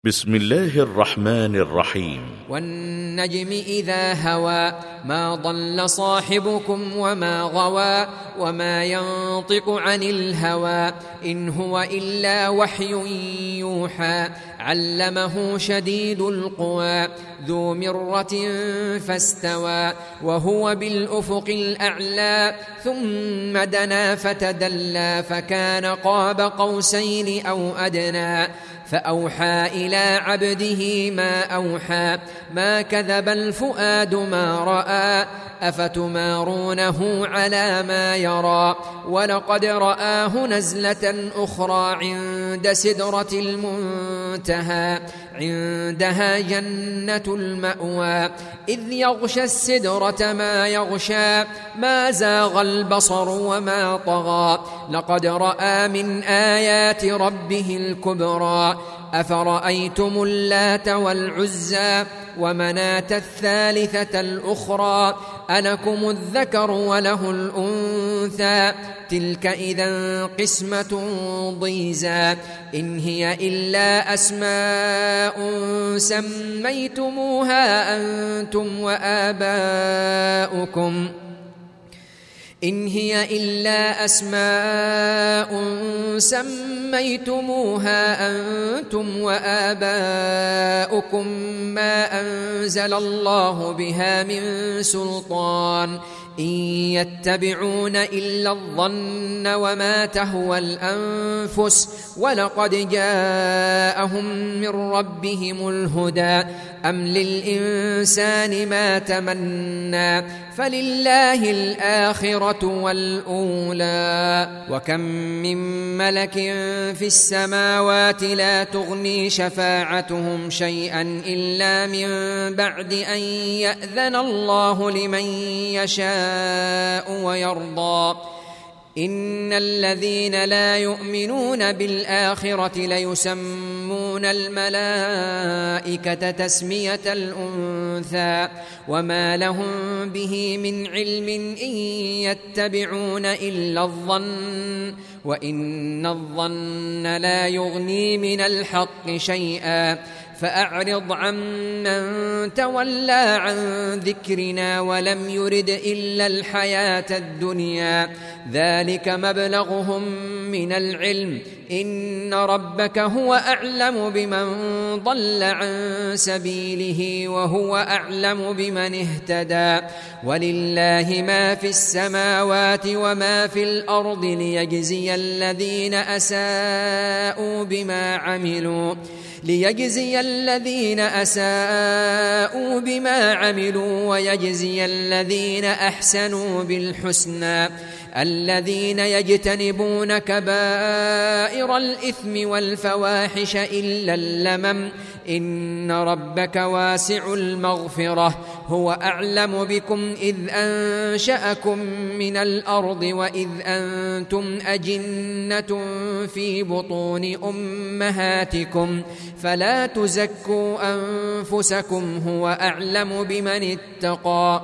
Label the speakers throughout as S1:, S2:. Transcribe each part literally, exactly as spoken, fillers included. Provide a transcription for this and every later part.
S1: بسم الله الرحمن الرحيم.
S2: والنجم إذا هوى ما ضل صاحبكم وما غوى وما ينطق عن الهوى إن هو إلا وحي يوحى علمه شديد القوى ذو مرة فاستوى وهو بالأفق الأعلى ثم دنا فتدلى فكان قاب قوسين أو أدنى فأوحى إلى عبده ما أوحى ما كذب الفؤاد ما رأى أفتمارونه على ما يرى ولقد رآه نزلة أخرى عند سدرة المنتهى عندها جنة المأوى إذ يغشى السدرة ما يغشى ما زاغ البصر وما طغى لقد رأى من آيات ربه الكبرى أفرأيتم اللات والعزى ومناة الثالثة الأخرى ألكم الذكر وله الأنثى تلك إذا قسمة ضيزى إن هي إلا أسماء سميتموها أنتم وآباؤكم إن هي إلا أسماء سميتموها أنتم وآباؤكم ما أنزل الله بها من سلطان إن يتبعون إلا الظن وما تهوى الأنفس ولقد جاءهم من ربهم الهدى أم للإنسان ما تمنى فلله الآخرة والأولى وكم من ملك في السماوات لا تغني شفاعتهم شيئا إلا من بعد أن يأذن الله لمن يشاء ويرضى إن الذين لا يؤمنون بالآخرة ليسمون الملائكة تسمية الأنثى وما لهم به من علم إن يتبعون إلا الظن وإن الظن لا يغني من الحق شيئا فأعرض عمن تولى عن ذكرنا ولم يرد إلا الحياة الدنيا ذلك مبلغهم من العلم إن ربك هو أعلم بمن ضل عن سبيله وهو أعلم بمن اهتدى ولله ما في السماوات وما في الأرض ليجزي الذين أساءوا بما عملوا ليجزي الذين أساءوا بما عملوا ويجزي الذين أحسنوا بالحسنى الذين يجتنبون كبائر الإثم والفواحش إلا اللمم إن ربك واسع المغفرة هو أعلم بكم إذ أنشأكم من الأرض وإذ أنتم أجنة في بطون أمهاتكم فلا تزكوا أنفسكم هو أعلم بمن اتقى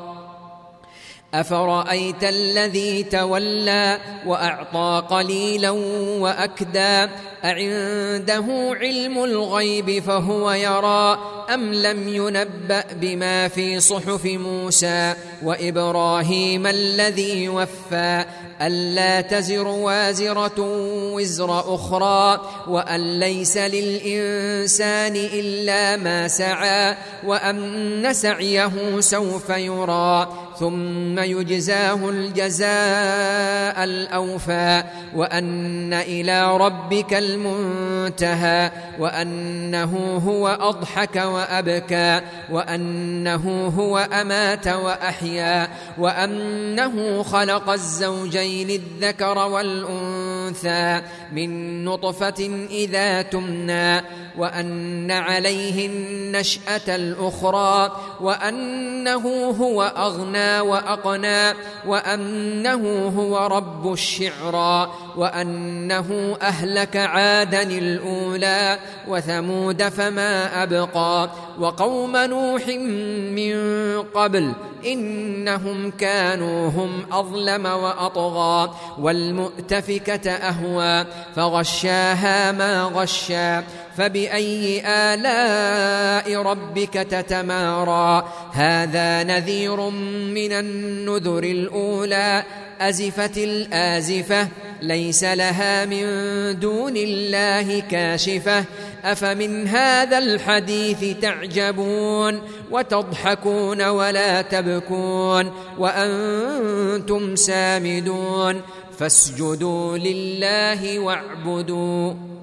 S2: أفرأيت الذي تولى وأعطى قليلا وأكدى أعنده علم الغيب فهو يرى أم لم ينبأ بما في صحف موسى وإبراهيم الذي وفى ألا تزر وازرة وزر أخرى وأن ليس للإنسان إلا ما سعى وأن سعيه سوف يرى ثم يجزاه الجزاء الأوفى وأن إلى ربك المنتهى وأنه هو أضحك وأبكى وأنه هو أمات وأحيا وأنه خلق الزوجين الذكر والأنثى من نطفة إذا تمنى وأن عليه النشأة الأخرى وأنه هو أغنى وأقنى وأنه هو رب الشعرى وأنه أهلك عادا الأولى وثمود فما أبقى وقوم نوح من قبل إنهم كانوا هم أظلم وأطغى والمؤتفكة أهوى فغشاها ما غشى فبأي آلاء ربك تتمارى هذا نذير من النذر الأولى أزفت الآزفة ليس لها من دون الله كاشفة أفمن هذا الحديث تعجبون وتضحكون ولا تبكون وأنتم سامدون فاسجدوا لله واعبدوا